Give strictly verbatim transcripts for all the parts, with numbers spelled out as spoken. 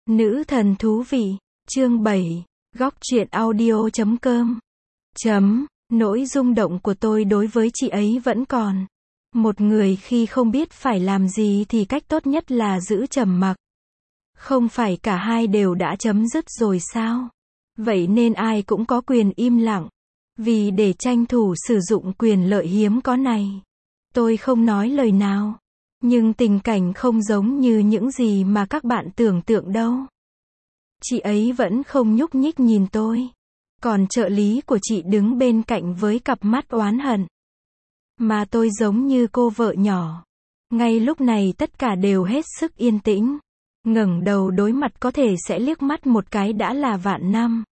Nữ thần thú vị, chương bảy, góc truyện audio chấm com. Chấm, nỗi rung động của tôi đối với chị ấy vẫn còn. Một người khi không biết phải làm gì thì cách tốt nhất là giữ trầm mặc. Không phải cả hai đều đã chấm dứt rồi sao? Vậy nên ai cũng có quyền im lặng. Vì để tranh thủ sử dụng quyền lợi hiếm có này, tôi không nói lời nào. Nhưng tình cảnh không giống như những gì mà các bạn tưởng tượng đâu. Chị ấy vẫn không nhúc nhích nhìn tôi. Còn trợ lý của chị đứng bên cạnh với cặp mắt oán hận. Mà tôi giống như cô vợ nhỏ. Ngay lúc này tất cả đều hết sức yên tĩnh. Ngẩng đầu đối mặt có thể sẽ liếc mắt một cái đã là vạn năm.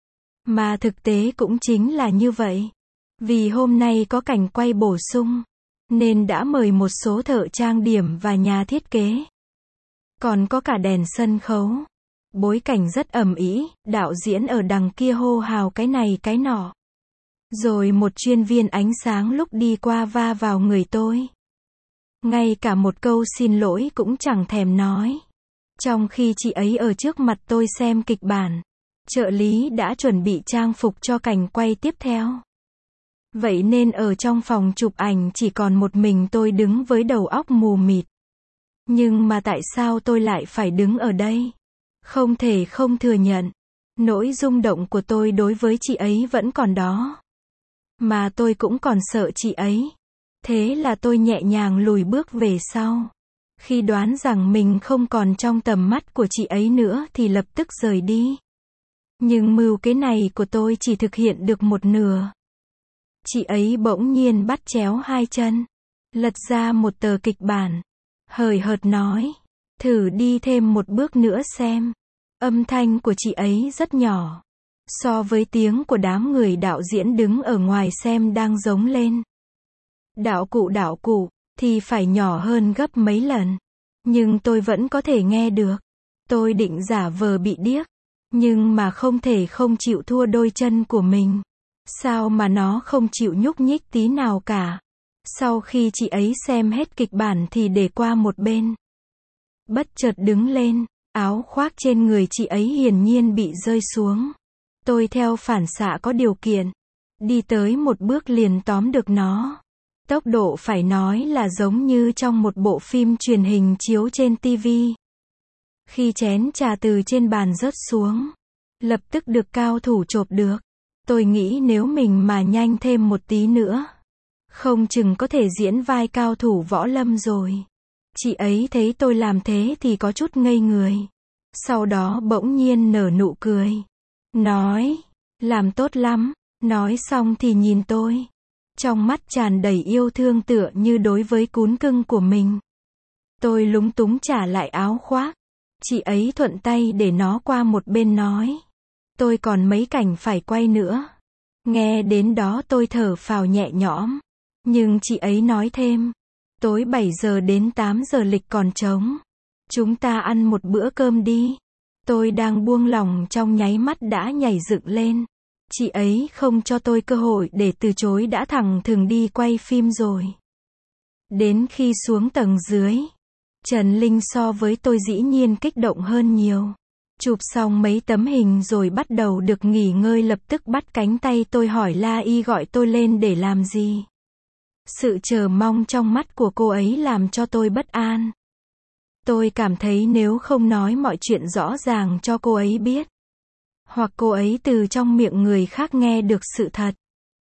Mà thực tế cũng chính là như vậy. Vì hôm nay có cảnh quay bổ sung, nên đã mời một số thợ trang điểm và nhà thiết kế. Còn có cả đèn sân khấu. Bối cảnh rất ầm ĩ, đạo diễn ở đằng kia hô hào cái này cái nọ. Rồi một chuyên viên ánh sáng lúc đi qua va vào người tôi. Ngay cả một câu xin lỗi cũng chẳng thèm nói. Trong khi chị ấy ở trước mặt tôi xem kịch bản, trợ lý đã chuẩn bị trang phục cho cảnh quay tiếp theo. Vậy nên ở trong phòng chụp ảnh chỉ còn một mình tôi đứng với đầu óc mù mịt. Nhưng mà tại sao tôi lại phải đứng ở đây? Không thể không thừa nhận, nỗi rung động của tôi đối với chị ấy vẫn còn đó. Mà tôi cũng còn sợ chị ấy. Thế là tôi nhẹ nhàng lùi bước về sau. Khi đoán rằng mình không còn trong tầm mắt của chị ấy nữa thì lập tức rời đi. Nhưng mưu kế này của tôi chỉ thực hiện được một nửa. Chị ấy bỗng nhiên bắt chéo hai chân, lật ra một tờ kịch bản, hời hợt nói, thử đi thêm một bước nữa xem. Âm thanh của chị ấy rất nhỏ, so với tiếng của đám người đạo diễn đứng ở ngoài xem đang giống lên. Đạo cụ đạo cụ, thì phải nhỏ hơn gấp mấy lần. Nhưng tôi vẫn có thể nghe được. Tôi định giả vờ bị điếc, nhưng mà không thể không chịu thua đôi chân của mình. Sao mà nó không chịu nhúc nhích tí nào cả. Sau khi chị ấy xem hết kịch bản thì để qua một bên. Bất chợt đứng lên, áo khoác trên người chị ấy hiển nhiên bị rơi xuống. Tôi theo phản xạ có điều kiện, đi tới một bước liền tóm được nó. Tốc độ phải nói là giống như trong một bộ phim truyền hình chiếu trên ti vi. Khi chén trà từ trên bàn rớt xuống, lập tức được cao thủ chộp được. Tôi nghĩ nếu mình mà nhanh thêm một tí nữa, không chừng có thể diễn vai cao thủ võ lâm rồi. Chị ấy thấy tôi làm thế thì có chút ngây người. Sau đó bỗng nhiên nở nụ cười. Nói, làm tốt lắm. Nói xong thì nhìn tôi. Trong mắt tràn đầy yêu thương tựa như đối với cún cưng của mình. Tôi lúng túng trả lại áo khoác. Chị ấy thuận tay để nó qua một bên nói. Tôi còn mấy cảnh phải quay nữa. Nghe đến đó tôi thở phào nhẹ nhõm. Nhưng chị ấy nói thêm. Tối bảy giờ đến tám giờ lịch còn trống. Chúng ta ăn một bữa cơm đi. Tôi đang buông lỏng trong nháy mắt đã nhảy dựng lên. Chị ấy không cho tôi cơ hội để từ chối đã thẳng thừng đi quay phim rồi. Đến khi xuống tầng dưới, Trần Linh so với tôi dĩ nhiên kích động hơn nhiều. Chụp xong mấy tấm hình rồi bắt đầu được nghỉ ngơi, lập tức bắt cánh tay tôi hỏi La Y gọi tôi lên để làm gì. Sự chờ mong trong mắt của cô ấy làm cho tôi bất an. Tôi cảm thấy nếu không nói mọi chuyện rõ ràng cho cô ấy biết, hoặc cô ấy từ trong miệng người khác nghe được sự thật,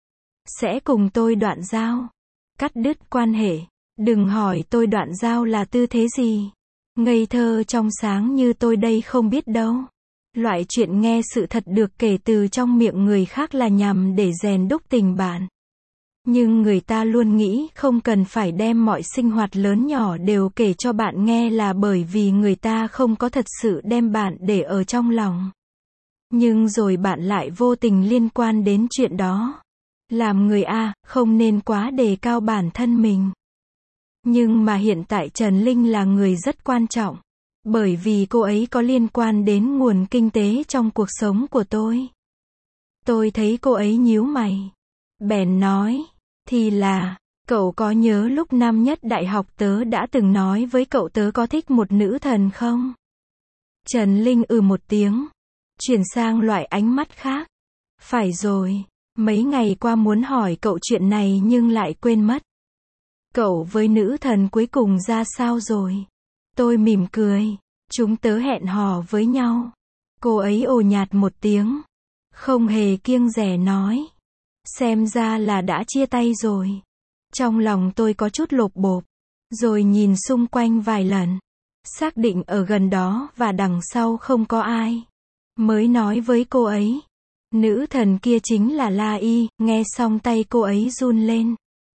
sẽ cùng tôi đoạn giao, cắt đứt quan hệ. Đừng hỏi tôi đoạn giao là tư thế gì. Ngây thơ trong sáng như tôi đây không biết đâu. Loại chuyện nghe sự thật được kể từ trong miệng người khác là nhằm để rèn đúc tình bạn. Nhưng người ta luôn nghĩ không cần phải đem mọi sinh hoạt lớn nhỏ đều kể cho bạn nghe là bởi vì người ta không có thật sự đem bạn để ở trong lòng. Nhưng rồi bạn lại vô tình liên quan đến chuyện đó. Làm người A, không nên quá đề cao bản thân mình. Nhưng mà hiện tại Trần Linh là người rất quan trọng. Bởi vì cô ấy có liên quan đến nguồn kinh tế trong cuộc sống của tôi. Tôi thấy cô ấy nhíu mày. Bèn nói, thì là, cậu có nhớ lúc năm nhất đại học tớ đã từng nói với cậu tớ có thích một nữ thần không? Trần Linh ừ một tiếng, chuyển sang loại ánh mắt khác. Phải rồi, mấy ngày qua muốn hỏi cậu chuyện này nhưng lại quên mất. Cậu với nữ thần cuối cùng ra sao rồi? Tôi mỉm cười, chúng tớ hẹn hò với nhau. Cô ấy ồ nhạt một tiếng, không hề kiêng dè nói. Xem ra là đã chia tay rồi. Trong lòng tôi có chút lột bột, rồi nhìn xung quanh vài lần. Xác định ở gần đó và đằng sau không có ai. Mới nói với cô ấy. Nữ thần kia chính là La Y, nghe xong tay cô ấy run lên.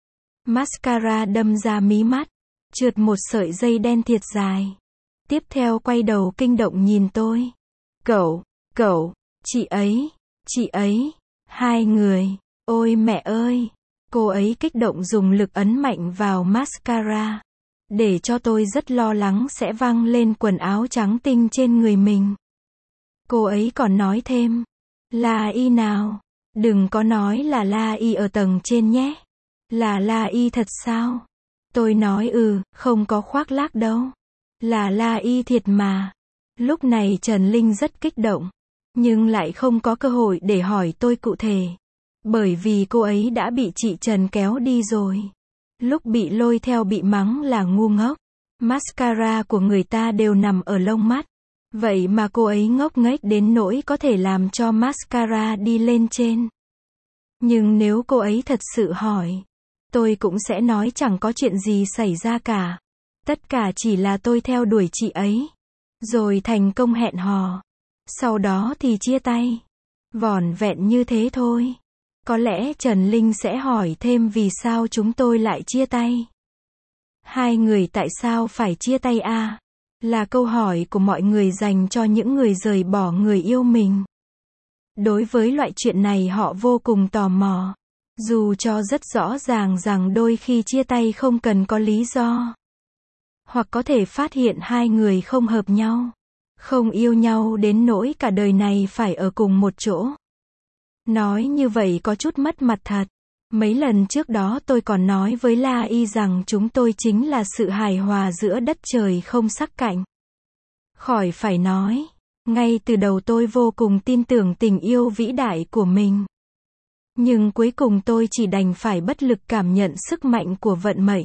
Mascara đâm ra mí mắt, trượt một sợi dây đen thiệt dài. Tiếp theo quay đầu kinh động nhìn tôi. Cậu, cậu, chị ấy, chị ấy, hai người, ôi mẹ ơi. Cô ấy kích động dùng lực ấn mạnh vào mascara, để cho tôi rất lo lắng sẽ văng lên quần áo trắng tinh trên người mình. Cô ấy còn nói thêm, La Y nào, đừng có nói là La Y ở tầng trên nhé. Là La Y thật sao? Tôi nói ừ, không có khoác lác đâu. Là La Y thiệt mà. Lúc này Trần Linh rất kích động, nhưng lại không có cơ hội để hỏi tôi cụ thể. Bởi vì cô ấy đã bị chị Trần kéo đi rồi. Lúc bị lôi theo bị mắng là ngu ngốc. Mascara của người ta đều nằm ở lông mắt. Vậy mà cô ấy ngốc nghếch đến nỗi có thể làm cho mascara đi lên trên. Nhưng nếu cô ấy thật sự hỏi, tôi cũng sẽ nói chẳng có chuyện gì xảy ra cả. Tất cả chỉ là tôi theo đuổi chị ấy. Rồi thành công hẹn hò. Sau đó thì chia tay. Vỏn vẹn như thế thôi. Có lẽ Trần Linh sẽ hỏi thêm vì sao chúng tôi lại chia tay. Hai người tại sao phải chia tay à? Là câu hỏi của mọi người dành cho những người rời bỏ người yêu mình. Đối với loại chuyện này họ vô cùng tò mò. Dù cho rất rõ ràng rằng đôi khi chia tay không cần có lý do. Hoặc có thể phát hiện hai người không hợp nhau. Không yêu nhau đến nỗi cả đời này phải ở cùng một chỗ. Nói như vậy có chút mất mặt thật. Mấy lần trước đó tôi còn nói với La Y rằng chúng tôi chính là sự hài hòa giữa đất trời không sắc cạnh. Khỏi phải nói. Ngay từ đầu tôi vô cùng tin tưởng tình yêu vĩ đại của mình. Nhưng cuối cùng tôi chỉ đành phải bất lực cảm nhận sức mạnh của vận mệnh.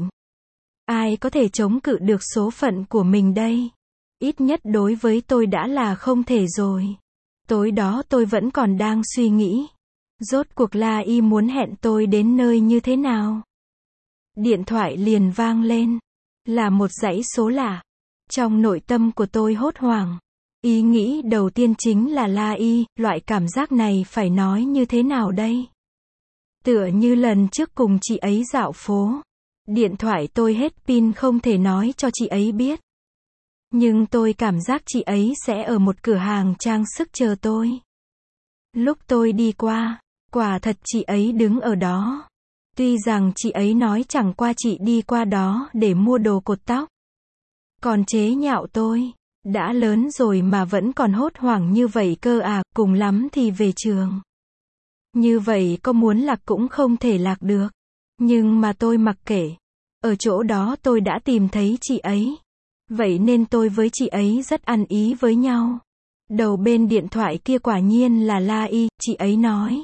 Ai có thể chống cự được số phận của mình đây? Ít nhất đối với tôi đã là không thể rồi. Tối đó tôi vẫn còn đang suy nghĩ. Rốt cuộc La Y muốn hẹn tôi đến nơi như thế nào? Điện thoại liền vang lên. Là một dãy số lạ. Trong nội tâm của tôi hốt hoảng. Ý nghĩ đầu tiên chính là La Y, loại cảm giác này phải nói như thế nào đây? Tựa như lần trước cùng chị ấy dạo phố. Điện thoại tôi hết pin không thể nói cho chị ấy biết. Nhưng tôi cảm giác chị ấy sẽ ở một cửa hàng trang sức chờ tôi. Lúc tôi đi qua, quả thật chị ấy đứng ở đó. Tuy rằng chị ấy nói chẳng qua chị đi qua đó để mua đồ cột tóc. Còn chế nhạo tôi, đã lớn rồi mà vẫn còn hốt hoảng như vậy cơ à, cùng lắm thì về trường. Như vậy có muốn lạc cũng không thể lạc được. Nhưng mà tôi mặc kệ. Ở chỗ đó tôi đã tìm thấy chị ấy. Vậy nên tôi với chị ấy rất ăn ý với nhau. Đầu bên điện thoại kia quả nhiên là La Y, chị ấy nói.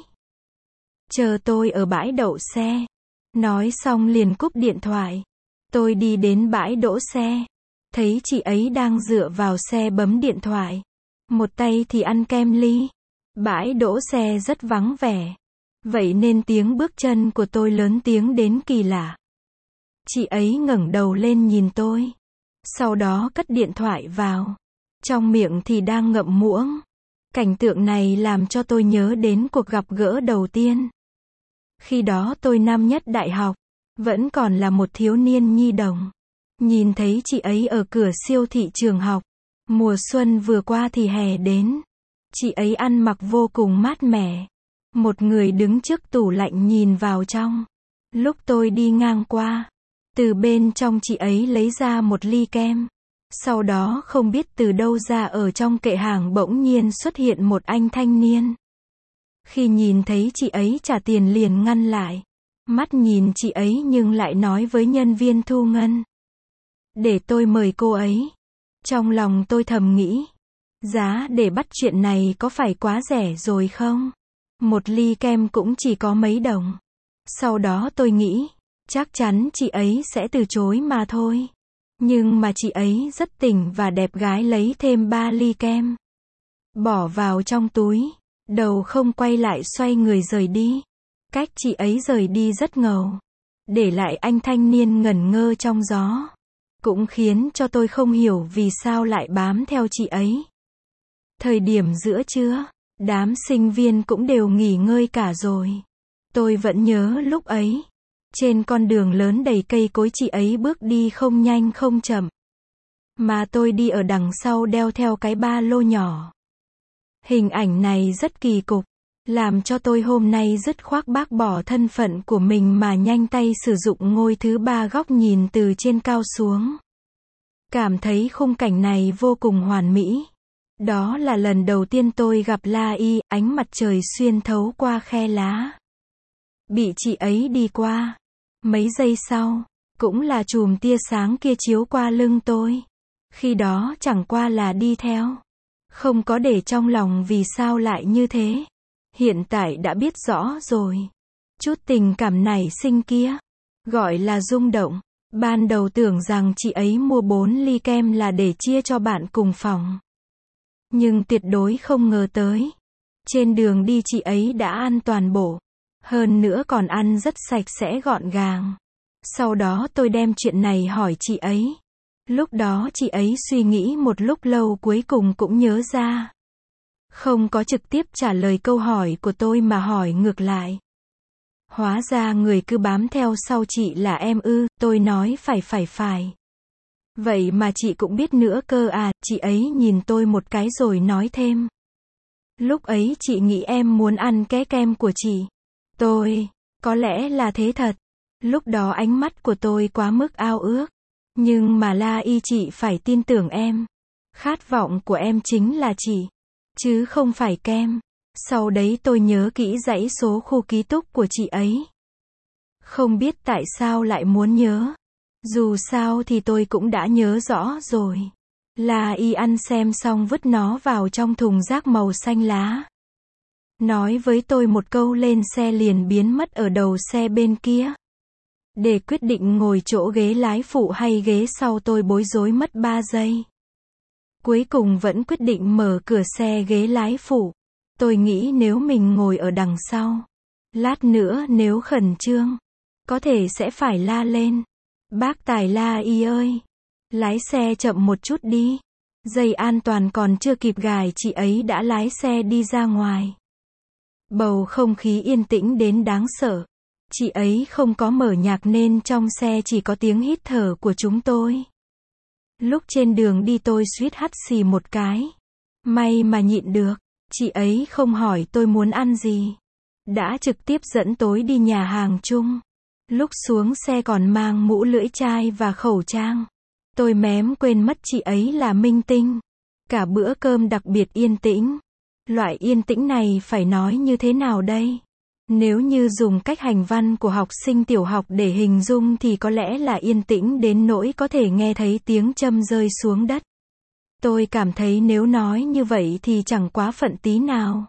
Chờ tôi ở bãi đậu xe. Nói xong liền cúp điện thoại. Tôi đi đến bãi đỗ xe. Thấy chị ấy đang dựa vào xe bấm điện thoại. Một tay thì ăn kem ly. Bãi đỗ xe rất vắng vẻ. Vậy nên tiếng bước chân của tôi lớn tiếng đến kỳ lạ. Chị ấy ngẩng đầu lên nhìn tôi. Sau đó cất điện thoại vào. Trong miệng thì đang ngậm muỗng. Cảnh tượng này làm cho tôi nhớ đến cuộc gặp gỡ đầu tiên. Khi đó tôi năm nhất đại học. Vẫn còn là một thiếu niên nhi đồng. Nhìn thấy chị ấy ở cửa siêu thị trường học. Mùa xuân vừa qua thì hè đến. Chị ấy ăn mặc vô cùng mát mẻ. Một người đứng trước tủ lạnh nhìn vào trong. Lúc tôi đi ngang qua, từ bên trong chị ấy lấy ra một ly kem. Sau đó không biết từ đâu ra ở trong kệ hàng bỗng nhiên xuất hiện một anh thanh niên. Khi nhìn thấy chị ấy trả tiền liền ngăn lại. Mắt nhìn chị ấy nhưng lại nói với nhân viên thu ngân. Để tôi mời cô ấy. Trong lòng tôi thầm nghĩ. Giá để bắt chuyện này có phải quá rẻ rồi không? Một ly kem cũng chỉ có mấy đồng. Sau đó tôi nghĩ, chắc chắn chị ấy sẽ từ chối mà thôi. Nhưng mà chị ấy rất tỉnh và đẹp gái lấy thêm ba ly kem. Bỏ vào trong túi, đầu không quay lại xoay người rời đi. Cách chị ấy rời đi rất ngầu. Để lại anh thanh niên ngẩn ngơ trong gió. Cũng khiến cho tôi không hiểu vì sao lại bám theo chị ấy. Thời điểm giữa trưa, đám sinh viên cũng đều nghỉ ngơi cả rồi. Tôi vẫn nhớ lúc ấy. Trên con đường lớn đầy cây cối chị ấy bước đi không nhanh không chậm. Mà tôi đi ở đằng sau đeo theo cái ba lô nhỏ. Hình ảnh này rất kỳ cục. Làm cho tôi hôm nay dứt khoát bác bỏ thân phận của mình mà nhanh tay sử dụng ngôi thứ ba góc nhìn từ trên cao xuống. Cảm thấy khung cảnh này vô cùng hoàn mỹ. Đó là lần đầu tiên tôi gặp La Y, ánh mặt trời xuyên thấu qua khe lá. Bị chị ấy đi qua. Mấy giây sau, cũng là chùm tia sáng kia chiếu qua lưng tôi. Khi đó chẳng qua là đi theo. Không có để trong lòng vì sao lại như thế. Hiện tại đã biết rõ rồi. Chút tình cảm nảy sinh kia, gọi là rung động. Ban đầu tưởng rằng chị ấy mua bốn ly kem là để chia cho bạn cùng phòng. Nhưng tuyệt đối không ngờ tới. Trên đường đi chị ấy đã ăn toàn bộ. Hơn nữa còn ăn rất sạch sẽ gọn gàng. Sau đó tôi đem chuyện này hỏi chị ấy. Lúc đó chị ấy suy nghĩ một lúc lâu cuối cùng cũng nhớ ra. Không có trực tiếp trả lời câu hỏi của tôi mà hỏi ngược lại. Hóa ra người cứ bám theo sau chị là em ư, tôi nói phải phải phải. Vậy mà chị cũng biết nữa cơ à, chị ấy nhìn tôi một cái rồi nói thêm. Lúc ấy chị nghĩ em muốn ăn cái kem của chị. Tôi, có lẽ là thế thật. Lúc đó ánh mắt của tôi quá mức ao ước. Nhưng mà La Y chị phải tin tưởng em. Khát vọng của em chính là chị. Chứ không phải kem. Sau đấy tôi nhớ kỹ dãy số khu ký túc của chị ấy. Không biết tại sao lại muốn nhớ. Dù sao thì tôi cũng đã nhớ rõ rồi. La Y ăn xem xong vứt nó vào trong thùng rác màu xanh lá. Nói với tôi một câu lên xe liền biến mất ở đầu xe bên kia. Để quyết định ngồi chỗ ghế lái phụ hay ghế sau tôi bối rối mất ba giây. Cuối cùng vẫn quyết định mở cửa xe ghế lái phụ. Tôi nghĩ nếu mình ngồi ở đằng sau, lát nữa nếu khẩn trương, có thể sẽ phải la lên. Bác tài La Y ơi! Lái xe chậm một chút đi. Dây an toàn còn chưa kịp gài chị ấy đã lái xe đi ra ngoài. Bầu không khí yên tĩnh đến đáng sợ. Chị ấy không có mở nhạc nên trong xe chỉ có tiếng hít thở của chúng tôi. Lúc trên đường đi tôi suýt hắt xì một cái. May mà nhịn được. Chị ấy không hỏi tôi muốn ăn gì. Đã trực tiếp dẫn tôi đi nhà hàng chung. Lúc xuống xe còn mang mũ lưỡi chai và khẩu trang. Tôi mém quên mất chị ấy là minh tinh. Cả bữa cơm đặc biệt yên tĩnh. Loại yên tĩnh này phải nói như thế nào đây? Nếu như dùng cách hành văn của học sinh tiểu học để hình dung thì có lẽ là yên tĩnh đến nỗi có thể nghe thấy tiếng châm rơi xuống đất. Tôi cảm thấy nếu nói như vậy thì chẳng quá phận tí nào.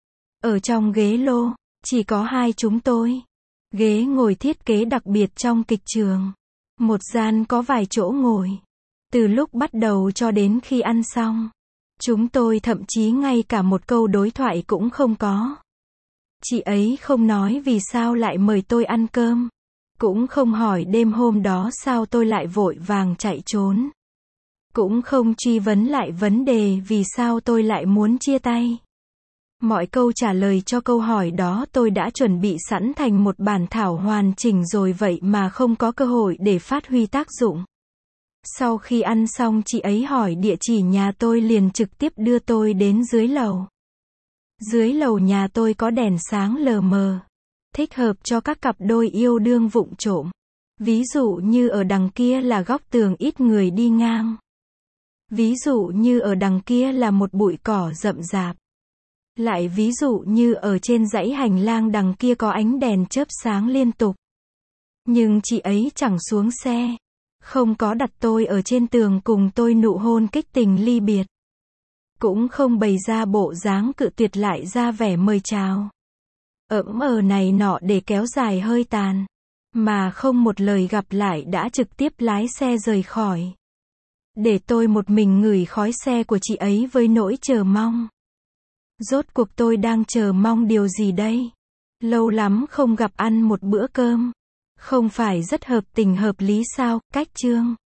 Ở trong ghế lô, chỉ có hai chúng tôi. Ghế ngồi thiết kế đặc biệt trong kịch trường. Một gian có vài chỗ ngồi. Từ lúc bắt đầu cho đến khi ăn xong. Chúng tôi thậm chí ngay cả một câu đối thoại cũng không có. Chị ấy không nói vì sao lại mời tôi ăn cơm. Cũng không hỏi đêm hôm đó sao tôi lại vội vàng chạy trốn. Cũng không truy vấn lại vấn đề vì sao tôi lại muốn chia tay. Mọi câu trả lời cho câu hỏi đó tôi đã chuẩn bị sẵn thành một bản thảo hoàn chỉnh rồi vậy mà không có cơ hội để phát huy tác dụng. Sau khi ăn xong chị ấy hỏi địa chỉ nhà tôi liền trực tiếp đưa tôi đến dưới lầu. Dưới lầu nhà tôi có đèn sáng lờ mờ. Thích hợp cho các cặp đôi yêu đương vụng trộm. Ví dụ như ở đằng kia là góc tường ít người đi ngang. Ví dụ như ở đằng kia là một bụi cỏ rậm rạp. Lại ví dụ như ở trên dãy hành lang đằng kia có ánh đèn chớp sáng liên tục. Nhưng chị ấy chẳng xuống xe. Không có đặt tôi ở trên tường cùng tôi nụ hôn kích tình ly biệt. cũng không bày ra bộ dáng cự tuyệt lại ra vẻ mời chào. Ỡm ờ này nọ để kéo dài hơi tàn. Mà không một lời gặp lại đã trực tiếp lái xe rời khỏi. Để tôi một mình ngửi khói xe của chị ấy với nỗi chờ mong. Rốt cuộc tôi đang chờ mong điều gì đây? Lâu lắm không gặp ăn một bữa cơm. Không phải rất hợp tình hợp lý sao, cách chương.